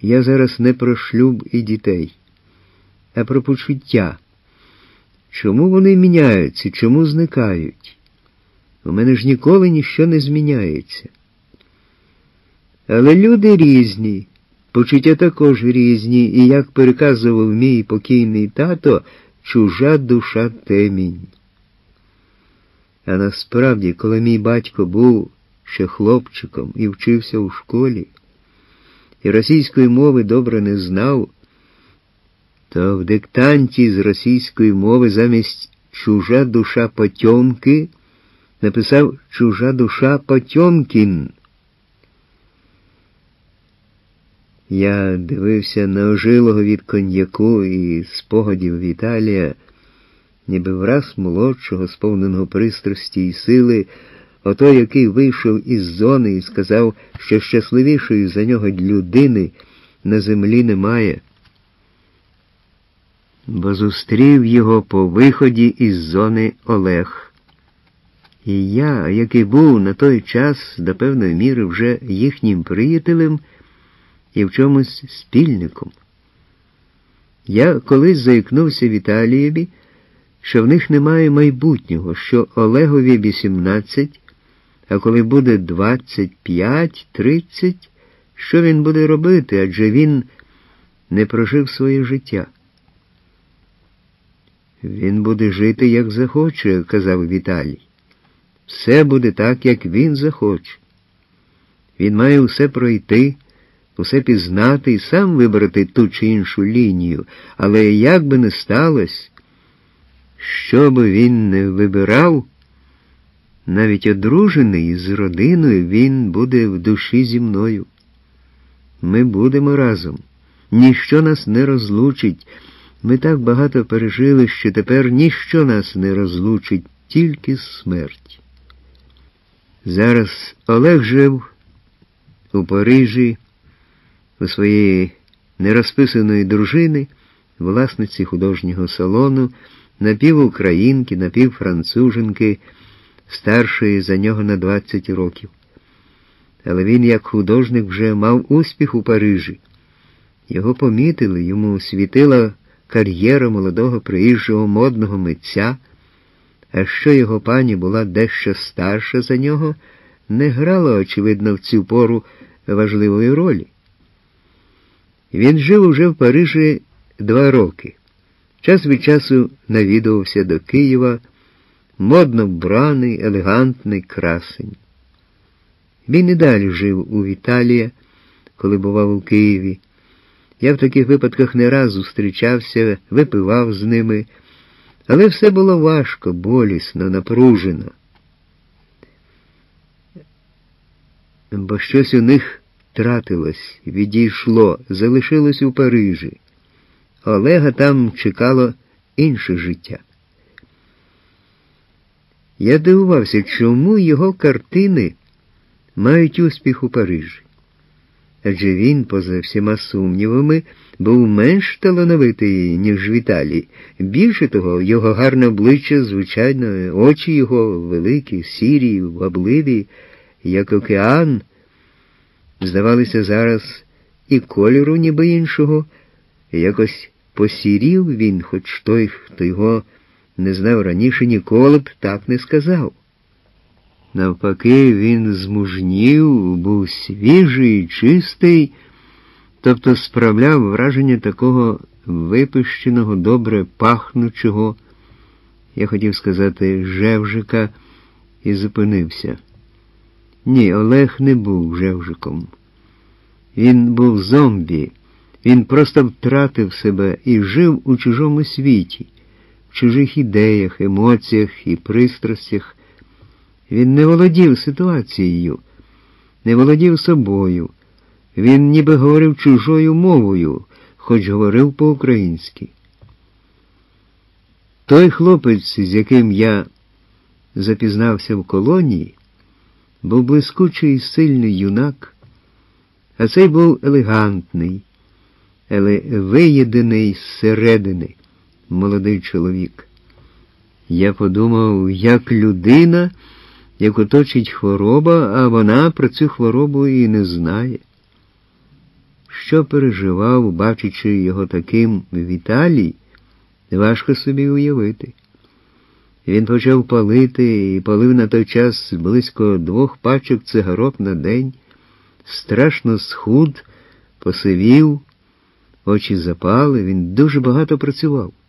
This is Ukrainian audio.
Я зараз не про шлюб і дітей, а про почуття. Чому вони міняються, чому зникають? У мене ж ніколи ніщо не зміняється. Але люди різні, почуття також різні, і, як переказував мій покійний тато, чужа душа темінь. А насправді, коли мій батько був ще хлопчиком і вчився у школі, і російської мови добре не знав, то в диктанті з російської мови замість «чужа душа Потьомки» написав «чужа душа Потьомкін». Я дивився на ожилого від коньяку і спогадів Віталія, ніби враз молодшого, сповненого пристрасті і сили, ото, який вийшов із зони і сказав, що щасливішої за нього людини на землі немає. Бо зустрів його по виході із зони Олег. І я, який був на той час до певної міри вже їхнім приятелем і в чомусь спільником. Я колись заікнувся Віталієві, що в них немає майбутнього, що Олегові 18, а коли буде 25-30, що він буде робити, адже він не прожив своє життя. Він буде жити, як захоче, казав Віталій. Все буде так, як він захоче. Він має усе пройти, усе пізнати і сам вибрати ту чи іншу лінію, але як би не сталося, що би він не вибирав, навіть одружений з родиною, він буде в душі зі мною. Ми будемо разом. Ніщо нас не розлучить. Ми так багато пережили, що тепер ніщо нас не розлучить, тільки смерть. Зараз Олег жив у Парижі у своєї нерозписаної дружини, власниці художнього салону, напівукраїнки, напівфранцуженки, старшої за нього на 20 років. Але він, як художник, вже мав успіх у Парижі. Його помітили, йому світила кар'єра молодого приїжджого модного митця, а що його пані була дещо старша за нього, не грала, очевидно, в цю пору важливої ролі. Він жив уже в Парижі 2 роки. Час від часу навідувався до Києва, модно вбраний, елегантний красень. Він і далі жив у Віталія, коли бував у Києві. Я в таких випадках не раз зустрічався, випивав з ними, але все було важко, болісно, напружено. Бо щось у них тратилось, відійшло, залишилось у Парижі. Олега там чекало інше життя. Я дивувався, чому його картини мають успіх у Парижі. Адже він, поза всіма сумнівами, був менш талановитий, ніж Віталій. Більше того, його гарне обличчя, звичайно, очі його великі, сірі, вабливі, як океан, здавалися зараз і кольору ніби іншого, якось посірів він, хоч той, хто його не знав раніше, ніколи б так не сказав. Навпаки, він змужнів, був свіжий, чистий, тобто справляв враження такого випищеного, добре пахнучого, я хотів сказати, жевжика, і зупинився. Ні, Олег не був жевжиком. Він був зомбі. Він просто втратив себе і жив у чужому світі, в чужих ідеях, емоціях і пристрастях. Він не володів ситуацією, не володів собою. Він ніби говорив чужою мовою, хоч говорив по-українськи. Той хлопець, з яким я запізнався в колонії, був блискучий і сильний юнак, а цей був елегантний, але виєдений зсередини молодий чоловік. Я подумав, як людина, яку точить хвороба, а вона про цю хворобу і не знає. що переживав, бачачи його таким Віталій, важко собі уявити. Він почав палити і палив на той час близько 2 пачок цигарок на день, страшно схуд, посивів, очі запали, він дуже багато працював.